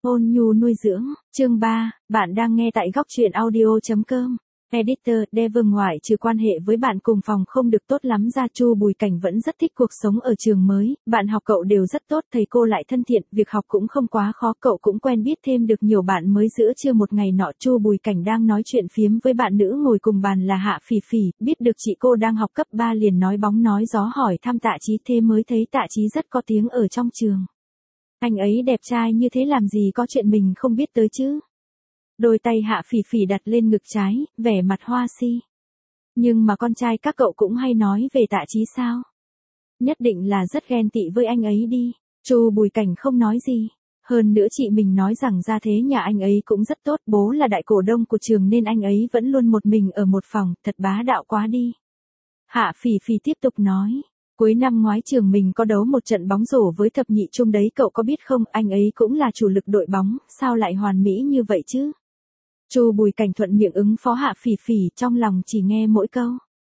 Ôn nhu nuôi dưỡng, chương 3, bạn đang nghe tại góc truyện audio.com. Editor, Dever ngoại trừ quan hệ với bạn cùng phòng không được tốt lắm ra Chu Bùi Cảnh vẫn rất thích cuộc sống ở trường mới, bạn học cậu đều rất tốt, thầy cô lại thân thiện, việc học cũng không quá khó, cậu cũng quen biết thêm được nhiều bạn mới. Giữa trưa một ngày nọ, Chu Bùi Cảnh đang nói chuyện phiếm với bạn nữ ngồi cùng bàn là Hạ Phỉ Phỉ, biết được chị cô đang học cấp 3 liền nói bóng nói gió hỏi thăm Tạ Chí, thế mới thấy Tạ Chí rất có tiếng ở trong trường. Anh ấy đẹp trai như thế làm gì có chuyện mình không biết tới chứ. Đôi tay Hạ Phỉ Phỉ đặt lên ngực trái, vẻ mặt hoa si. Nhưng mà con trai các cậu cũng hay nói về Tạ Chí sao? Nhất định là rất ghen tị với anh ấy đi. Chu Bùi Cảnh không nói gì. Hơn nữa chị mình nói rằng gia thế nhà anh ấy cũng rất tốt, bố là đại cổ đông của trường nên anh ấy vẫn luôn một mình ở một phòng, thật bá đạo quá đi. Hạ Phỉ Phỉ tiếp tục nói. Cuối năm ngoái trường mình có đấu một trận bóng rổ với thập nhị trung đấy, cậu có biết không, anh ấy cũng là chủ lực đội bóng, sao lại hoàn mỹ như vậy chứ? Chu Bùi Cảnh thuận miệng ứng phó Hạ Phỉ Phỉ, trong lòng chỉ nghe mỗi câu.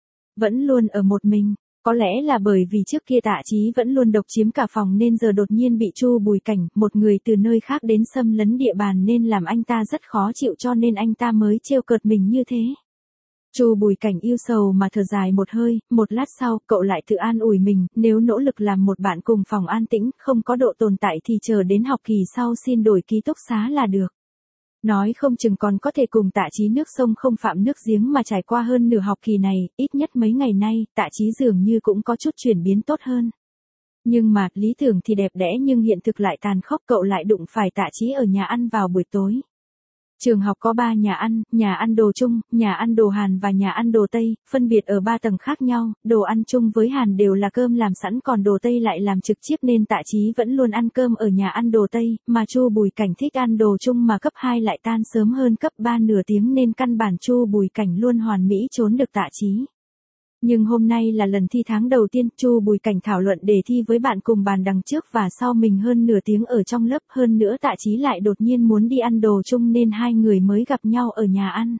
Vẫn luôn ở một mình, có lẽ là bởi vì trước kia Tạ Chí vẫn luôn độc chiếm cả phòng nên giờ đột nhiên bị Chu Bùi Cảnh, một người từ nơi khác đến xâm lấn địa bàn nên làm anh ta rất khó chịu cho nên anh ta mới trêu cợt mình như thế. Chu Bùi Cảnh yêu sầu mà thở dài một hơi, một lát sau, cậu lại tự an ủi mình, nếu nỗ lực làm một bạn cùng phòng an tĩnh, không có độ tồn tại thì chờ đến học kỳ sau xin đổi ký túc xá là được. Nói không chừng còn có thể cùng Tạ Chí nước sông không phạm nước giếng mà trải qua hơn nửa học kỳ này, ít nhất mấy ngày nay, Tạ Chí dường như cũng có chút chuyển biến tốt hơn. Nhưng mà, lý tưởng thì đẹp đẽ nhưng hiện thực lại tàn khốc, cậu lại đụng phải Tạ Chí ở nhà ăn vào buổi tối. Trường học có 3 nhà ăn đồ Trung, nhà ăn đồ Hàn và nhà ăn đồ Tây, phân biệt ở 3 tầng khác nhau, đồ ăn Trung với Hàn đều là cơm làm sẵn còn đồ Tây lại làm trực tiếp nên Tạ Chí vẫn luôn ăn cơm ở nhà ăn đồ Tây, mà Chu Bùi Cảnh thích ăn đồ Trung mà cấp 2 lại tan sớm hơn cấp 3 nửa tiếng nên căn bản Chu Bùi Cảnh luôn hoàn mỹ trốn được Tạ Chí. Nhưng hôm nay là lần thi tháng đầu tiên, Chu Bùi Cảnh thảo luận đề thi với bạn cùng bàn đằng trước và sau mình hơn nửa tiếng ở trong lớp, hơn nữa Tạ Chí lại đột nhiên muốn đi ăn đồ chung nên hai người mới gặp nhau ở nhà ăn.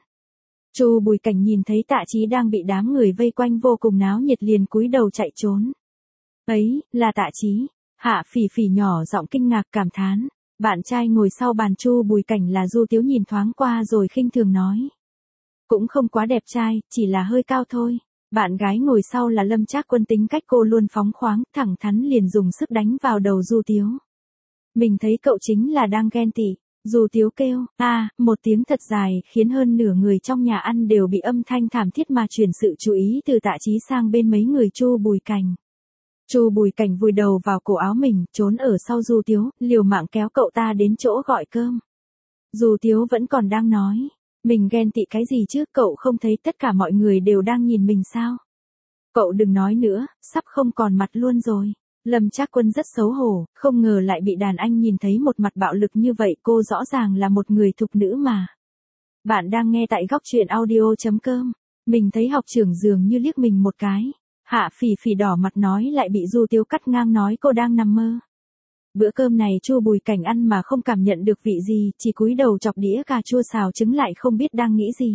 Chu Bùi Cảnh nhìn thấy Tạ Chí đang bị đám người vây quanh vô cùng náo nhiệt liền cúi đầu chạy trốn. Ấy, là Tạ Chí. Hạ Phỉ Phỉ nhỏ giọng kinh ngạc cảm thán. Bạn trai ngồi sau bàn Chu Bùi Cảnh là Du Tiếu nhìn thoáng qua rồi khinh thường nói. Cũng không quá đẹp trai, chỉ là hơi cao thôi. Bạn gái ngồi sau là Lâm Trác Quân, tính cách cô luôn phóng khoáng, thẳng thắn liền dùng sức đánh vào đầu Du Tiếu. Mình thấy cậu chính là đang ghen tị. Du Tiếu kêu, một tiếng thật dài, khiến hơn nửa người trong nhà ăn đều bị âm thanh thảm thiết mà chuyển sự chú ý từ Tạ Chí sang bên mấy người Chu Bùi Cảnh. Chu Bùi Cảnh vùi đầu vào cổ áo mình, trốn ở sau Du Tiếu, liều mạng kéo cậu ta đến chỗ gọi cơm. Du Tiếu vẫn còn đang nói. Mình ghen tị cái gì chứ, cậu không thấy tất cả mọi người đều đang nhìn mình sao? Cậu đừng nói nữa, sắp không còn mặt luôn rồi. Lâm Trác Quân rất xấu hổ, không ngờ lại bị đàn anh nhìn thấy một mặt bạo lực như vậy, cô rõ ràng là một người thục nữ mà. Bạn đang nghe tại góc truyện audio.com. Mình thấy học trưởng dường như liếc mình một cái. Hạ Phỉ Phỉ đỏ mặt nói lại bị Du Tiếu cắt ngang nói cô đang nằm mơ. Bữa cơm này Chu Bùi Cảnh ăn mà không cảm nhận được vị gì, chỉ cúi đầu chọc đĩa cà chua xào trứng lại không biết đang nghĩ gì.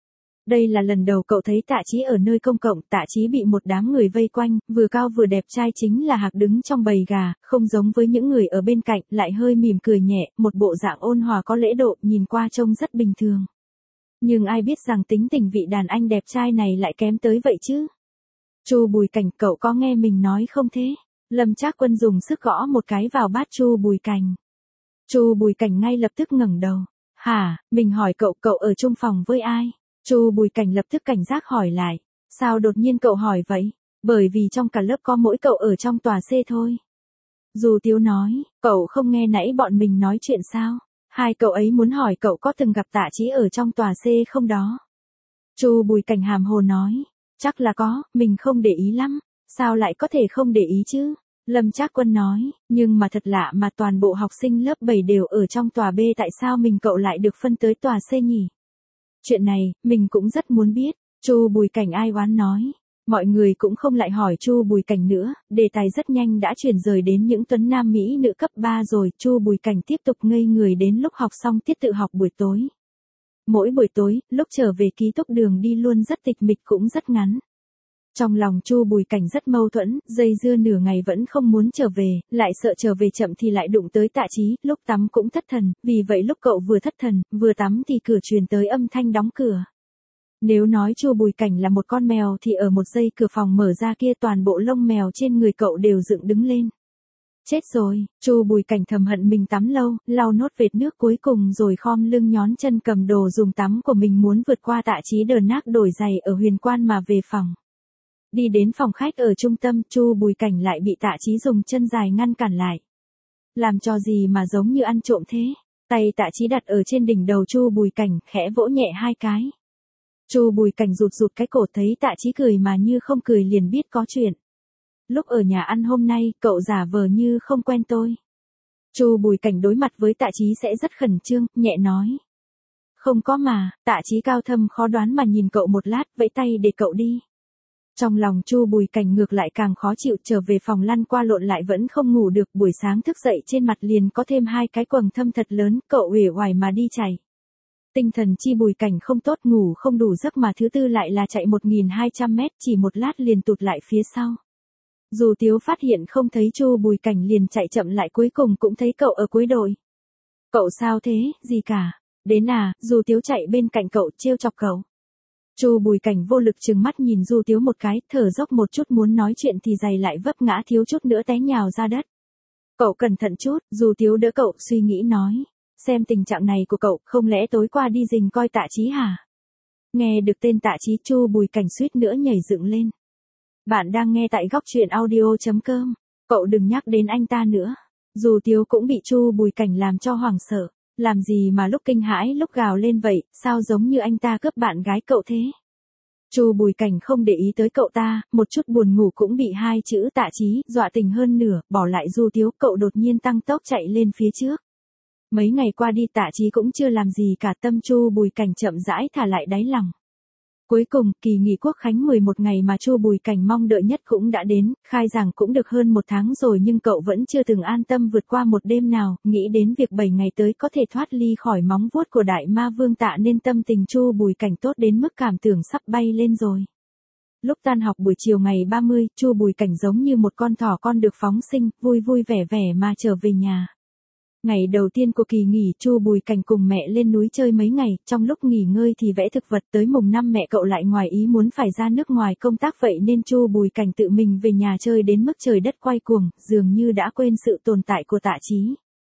Đây là lần đầu cậu thấy Tạ Chí ở nơi công cộng, Tạ Chí bị một đám người vây quanh, vừa cao vừa đẹp trai chính là hạc đứng trong bầy gà, không giống với những người ở bên cạnh, lại hơi mỉm cười nhẹ, một bộ dạng ôn hòa có lễ độ, nhìn qua trông rất bình thường. Nhưng ai biết rằng tính tình vị đàn anh đẹp trai này lại kém tới vậy chứ? Chu Bùi Cảnh, cậu có nghe mình nói không thế? Lâm Trác Quân dùng sức gõ một cái vào bát Chu Bùi Cảnh. Chu Bùi Cảnh ngay lập tức ngẩng đầu. Hả, mình hỏi cậu ở chung phòng với ai? Chu Bùi Cảnh lập tức cảnh giác hỏi lại. Sao đột nhiên cậu hỏi vậy? Bởi vì trong cả lớp có mỗi cậu ở trong tòa C thôi. Du Tiếu nói, cậu không nghe nãy bọn mình nói chuyện sao? Hai cậu ấy muốn hỏi cậu có từng gặp Tạ Chí ở trong tòa C không đó? Chu Bùi Cảnh hàm hồ nói, chắc là có, mình không để ý lắm. Sao lại có thể không để ý chứ? Lâm Trác Quân nói, nhưng mà thật lạ mà toàn bộ học sinh lớp 7 đều ở trong tòa B, tại sao mình cậu lại được phân tới tòa C nhỉ? Chuyện này, mình cũng rất muốn biết. Chu Bùi Cảnh ai oán nói. Mọi người cũng không lại hỏi Chu Bùi Cảnh nữa, đề tài rất nhanh đã chuyển rời đến những tuấn nam mỹ nữ cấp 3 rồi. Chu Bùi Cảnh tiếp tục ngây người đến lúc học xong tiết tự học buổi tối. Mỗi buổi tối, lúc trở về ký túc đường đi luôn rất tịch mịch cũng rất ngắn. Trong lòng Chu Bùi Cảnh rất mâu thuẫn, dây dưa nửa ngày vẫn không muốn trở về, lại sợ trở về chậm thì lại đụng tới Tạ Chí, lúc tắm cũng thất thần, vì vậy lúc cậu vừa thất thần, vừa tắm thì cửa truyền tới âm thanh đóng cửa. Nếu nói Chu Bùi Cảnh là một con mèo thì ở một giây cửa phòng mở ra kia toàn bộ lông mèo trên người cậu đều dựng đứng lên. Chết rồi, Chu Bùi Cảnh thầm hận mình tắm lâu, lau nốt vệt nước cuối cùng rồi khom lưng nhón chân cầm đồ dùng tắm của mình muốn vượt qua Tạ Chí đờ nác đổi giày ở Huyền Quan mà về phòng. Đi đến phòng khách ở trung tâm, Chu Bùi Cảnh lại bị Tạ Chí dùng chân dài ngăn cản lại. Làm cho gì mà giống như ăn trộm thế? Tay Tạ Chí đặt ở trên đỉnh đầu Chu Bùi Cảnh, khẽ vỗ nhẹ hai cái. Chu Bùi Cảnh rụt rụt cái cổ, thấy Tạ Chí cười mà như không cười liền biết có chuyện. Lúc ở nhà ăn hôm nay, cậu giả vờ như không quen tôi. Chu Bùi Cảnh đối mặt với Tạ Chí sẽ rất khẩn trương, nhẹ nói. Không có mà. Tạ Chí cao thâm khó đoán mà nhìn cậu một lát, vẫy tay để cậu đi. Trong lòng Chu Bùi Cảnh ngược lại càng khó chịu, trở về phòng lăn qua lộn lại vẫn không ngủ được, buổi sáng thức dậy trên mặt liền có thêm 2 cái quầng thâm thật lớn, cậu uể oải mà đi chạy. Tinh thần Chi Bùi Cảnh không tốt, ngủ không đủ giấc mà thứ tư lại là chạy 1200 mét, chỉ một lát liền tụt lại phía sau. Dù Tiếu phát hiện không thấy Chu Bùi Cảnh liền chạy chậm lại, cuối cùng cũng thấy cậu ở cuối đội. Cậu sao thế, gì cả? Đến à? Dù Tiếu chạy bên cạnh cậu trêu chọc cậu. Chu Bùi Cảnh vô lực trừng mắt nhìn Du Tiếu một cái, thở dốc một chút muốn nói chuyện thì giày lại vấp ngã, thiếu chút nữa té nhào ra đất. Cậu cẩn thận chút. Du Tiếu đỡ cậu, suy nghĩ nói. Xem tình trạng này của cậu, không lẽ tối qua đi rình coi Tạ Chí hả? Nghe được tên Tạ Chí, Chu Bùi Cảnh suýt nữa nhảy dựng lên. Bạn đang nghe tại góc truyện audio.com. Cậu đừng nhắc đến anh ta nữa. Du Tiếu cũng bị Chu Bùi Cảnh làm cho hoảng sợ. Làm gì mà lúc kinh hãi lúc gào lên vậy, sao giống như anh ta cướp bạn gái cậu thế? Chu Bùi Cảnh không để ý tới cậu ta, một chút buồn ngủ cũng bị 2 chữ Tạ Chí dọa tỉnh hơn nửa, bỏ lại Du Tiếu, cậu đột nhiên tăng tốc chạy lên phía trước. Mấy ngày qua đi Tạ Chí cũng chưa làm gì cả, tâm Chu Bùi Cảnh chậm rãi thả lại đáy lòng. Cuối cùng, kỳ nghỉ Quốc khánh 11 ngày mà Chu Bùi Cảnh mong đợi nhất cũng đã đến, khai giảng cũng được hơn 1 tháng rồi nhưng cậu vẫn chưa từng an tâm vượt qua một đêm nào, nghĩ đến việc 7 ngày tới có thể thoát ly khỏi móng vuốt của đại ma vương Tạ nên tâm tình Chu Bùi Cảnh tốt đến mức cảm tưởng sắp bay lên rồi. Lúc tan học buổi chiều ngày 30, Chu Bùi Cảnh giống như một con thỏ con được phóng sinh, vui vui vẻ vẻ mà trở về nhà. Ngày đầu tiên của kỳ nghỉ, Chu Bùi Cảnh cùng mẹ lên núi chơi mấy ngày, trong lúc nghỉ ngơi thì vẽ thực vật, tới mùng 5 mẹ cậu lại ngoài ý muốn phải ra nước ngoài công tác, vậy nên Chu Bùi Cảnh tự mình về nhà chơi đến mức trời đất quay cuồng, dường như đã quên sự tồn tại của Tạ Chí.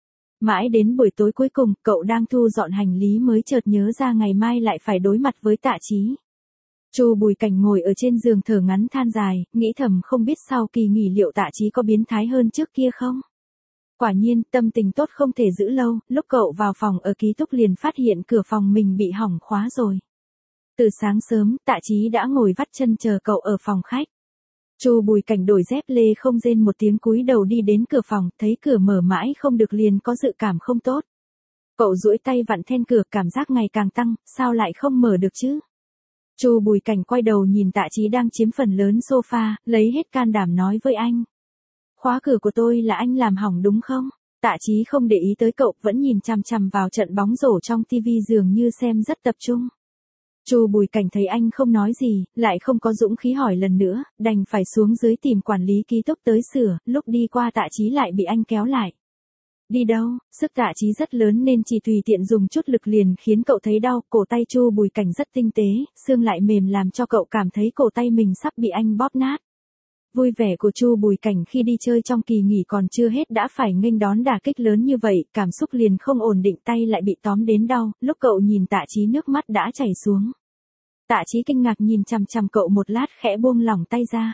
Mãi đến buổi tối cuối cùng, cậu đang thu dọn hành lý mới chợt nhớ ra ngày mai lại phải đối mặt với Tạ Chí. Chu Bùi Cảnh ngồi ở trên giường thở ngắn than dài, nghĩ thầm không biết sau kỳ nghỉ liệu Tạ Chí có biến thái hơn trước kia không? Quả nhiên, tâm tình tốt không thể giữ lâu, lúc cậu vào phòng ở ký túc liền phát hiện cửa phòng mình bị hỏng khóa rồi. Từ sáng sớm, Tạ Chí đã ngồi vắt chân chờ cậu ở phòng khách. Chu Bùi Cảnh đổi dép lê không rên một tiếng, cúi đầu đi đến cửa phòng, thấy cửa mở mãi không được liền có dự cảm không tốt. Cậu duỗi tay vặn then cửa, cảm giác ngày càng tăng, sao lại không mở được chứ? Chu Bùi Cảnh quay đầu nhìn Tạ Chí đang chiếm phần lớn sofa, lấy hết can đảm nói với anh. Khóa cửa của tôi là anh làm hỏng đúng không? Tạ Chí không để ý tới cậu, vẫn nhìn chằm chằm vào trận bóng rổ trong tivi dường như xem rất tập trung. Chu Bùi Cảnh thấy anh không nói gì, lại không có dũng khí hỏi lần nữa, đành phải xuống dưới tìm quản lý ký túc tới sửa, lúc đi qua Tạ Chí lại bị anh kéo lại. Đi đâu? Sức Tạ Chí rất lớn nên chỉ tùy tiện dùng chút lực liền khiến cậu thấy đau, cổ tay Chu Bùi Cảnh rất tinh tế, xương lại mềm làm cho cậu cảm thấy cổ tay mình sắp bị anh bóp nát. Vui vẻ của Chu Bùi Cảnh khi đi chơi trong kỳ nghỉ còn chưa hết đã phải nghênh đón đả kích lớn như vậy, cảm xúc liền không ổn định, tay lại bị tóm đến đau, lúc cậu nhìn Tạ Chí nước mắt đã chảy xuống. Tạ Chí kinh ngạc nhìn chằm chằm cậu một lát, khẽ buông lỏng tay ra.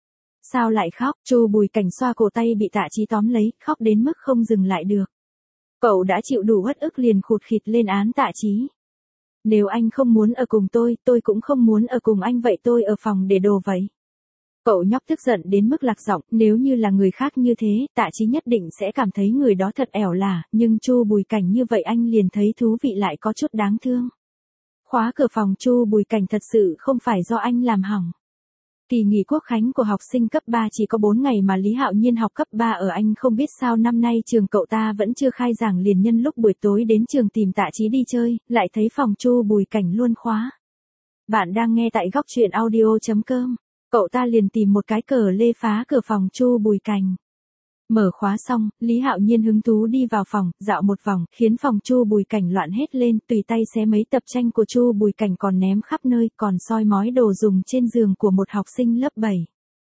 Sao lại khóc? Chu Bùi Cảnh xoa cổ tay bị Tạ Chí tóm lấy, khóc đến mức không dừng lại được. Cậu đã chịu đủ uất ức liền khụt khịt lên án Tạ Chí. Nếu anh không muốn ở cùng tôi cũng không muốn ở cùng anh, vậy tôi ở phòng để đồ vậy. Cậu nhóc tức giận đến mức lạc giọng, nếu như là người khác như thế, Tạ Chí nhất định sẽ cảm thấy người đó thật ẻo lả, nhưng Chu Bùi Cảnh như vậy anh liền thấy thú vị lại có chút đáng thương. Khóa cửa phòng Chu Bùi Cảnh thật sự không phải do anh làm hỏng. Kỳ nghỉ Quốc khánh của học sinh cấp 3 chỉ có 4 ngày mà Lý Hạo Nhiên học cấp 3 ở Anh không biết sao năm nay trường cậu ta vẫn chưa khai giảng, liền nhân lúc buổi tối đến trường tìm Tạ Chí đi chơi, lại thấy phòng Chu Bùi Cảnh luôn khóa. Bạn đang nghe tại góc truyện audio.com. cậu ta liền tìm một cái cờ lê phá cửa phòng Chu Bùi Cảnh. Mở khóa xong, Lý Hạo Nhiên hứng thú đi vào phòng, dạo một vòng, khiến phòng Chu Bùi Cảnh loạn hết lên, tùy tay xé mấy tập tranh của Chu Bùi Cảnh còn ném khắp nơi, còn soi mói đồ dùng trên giường của một học sinh lớp 7.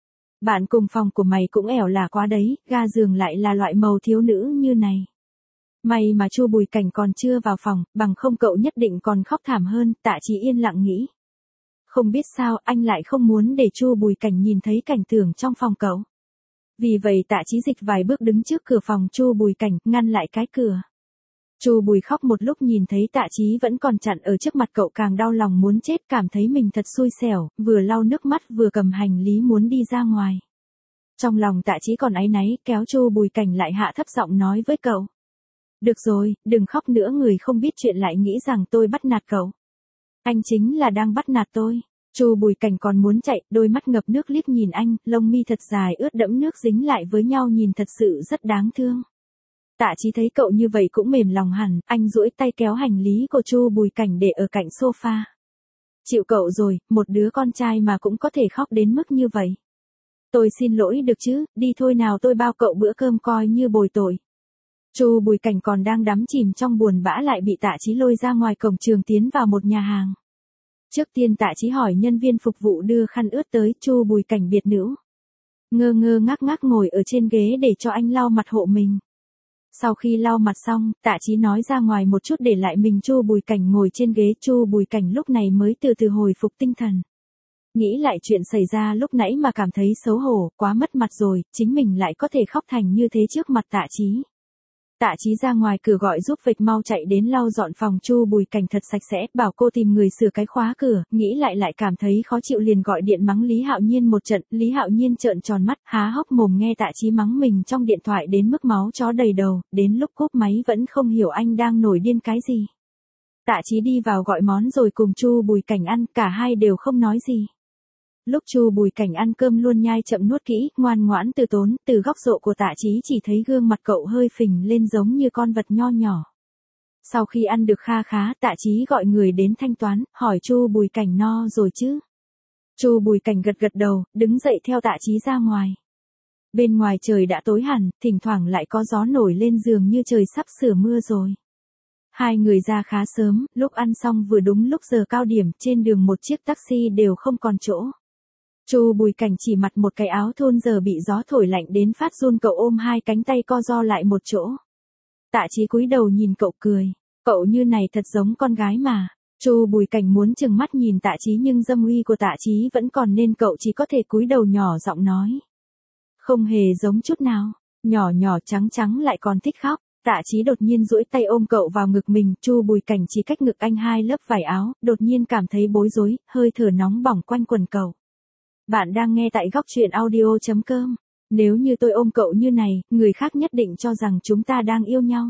Bạn cùng phòng của mày cũng ẻo lả quá đấy, ga giường lại là loại màu thiếu nữ như này. May mà Chu Bùi Cảnh còn chưa vào phòng, bằng không cậu nhất định còn khóc thảm hơn, Tạ Chí yên lặng nghĩ. Không biết sao anh lại không muốn để Chu Bùi Cảnh nhìn thấy cảnh tượng trong phòng cậu. Vì vậy Tạ Chí dịch vài bước đứng trước cửa phòng Chu Bùi Cảnh, ngăn lại cái cửa. Chu Bùi khóc một lúc nhìn thấy Tạ Chí vẫn còn chặn ở trước mặt cậu càng đau lòng muốn chết, cảm thấy mình thật xui xẻo, vừa lau nước mắt vừa cầm hành lý muốn đi ra ngoài. Trong lòng Tạ Chí còn áy náy, kéo Chu Bùi Cảnh lại hạ thấp giọng nói với cậu. Được rồi, đừng khóc nữa, người không biết chuyện lại nghĩ rằng tôi bắt nạt cậu. Anh chính là đang bắt nạt tôi. Chu Bùi Cảnh còn muốn chạy, đôi mắt ngập nước liếc nhìn anh, lông mi thật dài ướt đẫm nước dính lại với nhau nhìn thật sự rất đáng thương. Tạ Chí thấy cậu như vậy cũng mềm lòng hẳn, anh duỗi tay kéo hành lý của Chu Bùi Cảnh để ở cạnh sofa. Chịu cậu rồi, một đứa con trai mà cũng có thể khóc đến mức như vậy. Tôi xin lỗi được chứ, đi thôi nào, tôi bao cậu bữa cơm coi như bồi tội. Chu Bùi Cảnh còn đang đắm chìm trong buồn bã lại bị Tạ Chí lôi ra ngoài cổng trường tiến vào một nhà hàng. Trước tiên Tạ Chí hỏi nhân viên phục vụ đưa khăn ướt tới, Chu Bùi Cảnh biệt nữ. Ngơ ngơ ngác ngác ngồi ở trên ghế để cho anh lau mặt hộ mình. Sau khi lau mặt xong, Tạ Chí nói ra ngoài một chút để lại mình Chu Bùi Cảnh ngồi trên ghế. Chu Bùi Cảnh lúc này mới từ từ hồi phục tinh thần. Nghĩ lại chuyện xảy ra lúc nãy mà cảm thấy xấu hổ, quá mất mặt rồi, chính mình lại có thể khóc thành như thế trước mặt Tạ Chí. Tạ Chí ra ngoài cửa gọi giúp Vịch mau chạy đến lau dọn phòng Chu Bùi Cảnh thật sạch sẽ, bảo cô tìm người sửa cái khóa cửa, nghĩ lại cảm thấy khó chịu liền gọi điện mắng Lý Hạo Nhiên một trận, Lý Hạo Nhiên trợn tròn mắt, há hốc mồm nghe Tạ Chí mắng mình trong điện thoại đến mức máu chó đầy đầu, đến lúc cúp máy vẫn không hiểu anh đang nổi điên cái gì. Tạ Chí đi vào gọi món rồi cùng Chu Bùi Cảnh ăn, cả hai đều không nói gì. Lúc Chu Bùi Cảnh ăn cơm luôn nhai chậm nuốt kỹ, ngoan ngoãn từ tốn, từ góc độ của Tạ Chí chỉ thấy gương mặt cậu hơi phình lên giống như con vật nho nhỏ. Sau khi ăn được kha khá, Tạ Chí gọi người đến thanh toán, hỏi Chu Bùi Cảnh no rồi chứ. Chu Bùi Cảnh gật gật đầu, đứng dậy theo Tạ Chí ra ngoài. Bên ngoài trời đã tối hẳn, thỉnh thoảng lại có gió nổi lên dường như trời sắp sửa mưa rồi. Hai người ra khá sớm, lúc ăn xong vừa đúng lúc giờ cao điểm, trên đường một chiếc taxi đều không còn chỗ. Chu Bùi Cảnh chỉ mặc một cái áo thun giờ bị gió thổi lạnh đến phát run, cậu ôm hai cánh tay co ro lại một chỗ. Tạ Chí cúi đầu nhìn cậu cười, cậu như này thật giống con gái mà. Chu Bùi Cảnh muốn trừng mắt nhìn Tạ Chí nhưng dâm uy của Tạ Chí vẫn còn nên cậu chỉ có thể cúi đầu nhỏ giọng nói. Không hề giống chút nào, nhỏ nhỏ trắng trắng lại còn thích khóc. Tạ Chí đột nhiên duỗi tay ôm cậu vào ngực mình, Chu Bùi Cảnh chỉ cách ngực anh hai lớp vải áo, đột nhiên cảm thấy bối rối, hơi thở nóng bỏng quanh quần cậu. Bạn đang nghe tại góc truyện audio.com. Nếu như tôi ôm cậu như này, người khác nhất định cho rằng chúng ta đang yêu nhau.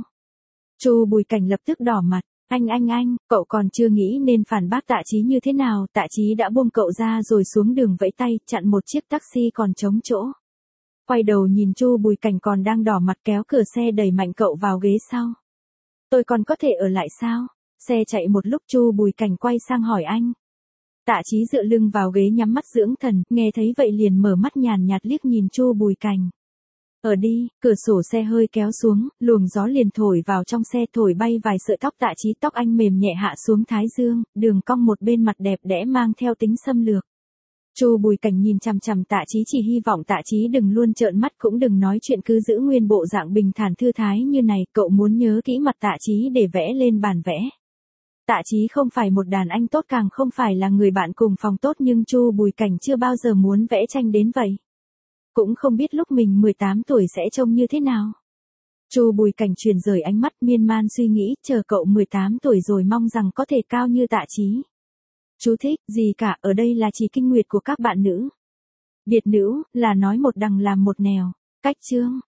Chu Bùi Cảnh lập tức đỏ mặt. Anh, cậu còn chưa nghĩ nên phản bác Tạ Chí như thế nào, Tạ Chí đã buông cậu ra rồi xuống đường vẫy tay, chặn một chiếc taxi còn trống chỗ. Quay đầu nhìn Chu Bùi Cảnh còn đang đỏ mặt kéo cửa xe đẩy mạnh cậu vào ghế sau. Tôi còn có thể ở lại sao? Xe chạy một lúc Chu Bùi Cảnh quay sang hỏi anh. Tạ Chí dựa lưng vào ghế nhắm mắt dưỡng thần, nghe thấy vậy liền mở mắt nhàn nhạt liếc nhìn Chu Bùi Cảnh. Ở đi, cửa sổ xe hơi kéo xuống, luồng gió liền thổi vào trong xe, thổi bay vài sợi tóc Tạ Chí, tóc anh mềm nhẹ hạ xuống thái dương, đường cong một bên mặt đẹp đẽ mang theo tính xâm lược. Chu Bùi Cảnh nhìn chằm chằm Tạ Chí, chỉ hy vọng Tạ Chí đừng luôn trợn mắt cũng đừng nói chuyện, cứ giữ nguyên bộ dạng bình thản thư thái như này, cậu muốn nhớ kỹ mặt Tạ Chí để vẽ lên bản vẽ. Tạ Chí không phải một đàn anh tốt, càng không phải là người bạn cùng phòng tốt, nhưng Chu Bùi Cảnh chưa bao giờ muốn vẽ tranh đến vậy. Cũng không biết lúc mình 18 tuổi sẽ trông như thế nào. Chu Bùi Cảnh chuyển rời ánh mắt miên man suy nghĩ, chờ cậu 18 tuổi rồi mong rằng có thể cao như Tạ Chí. Chú thích, gì cả, ở đây là chỉ kinh nguyệt của các bạn nữ. Biệt nữ, là nói một đằng làm một nẻo. Cách chương.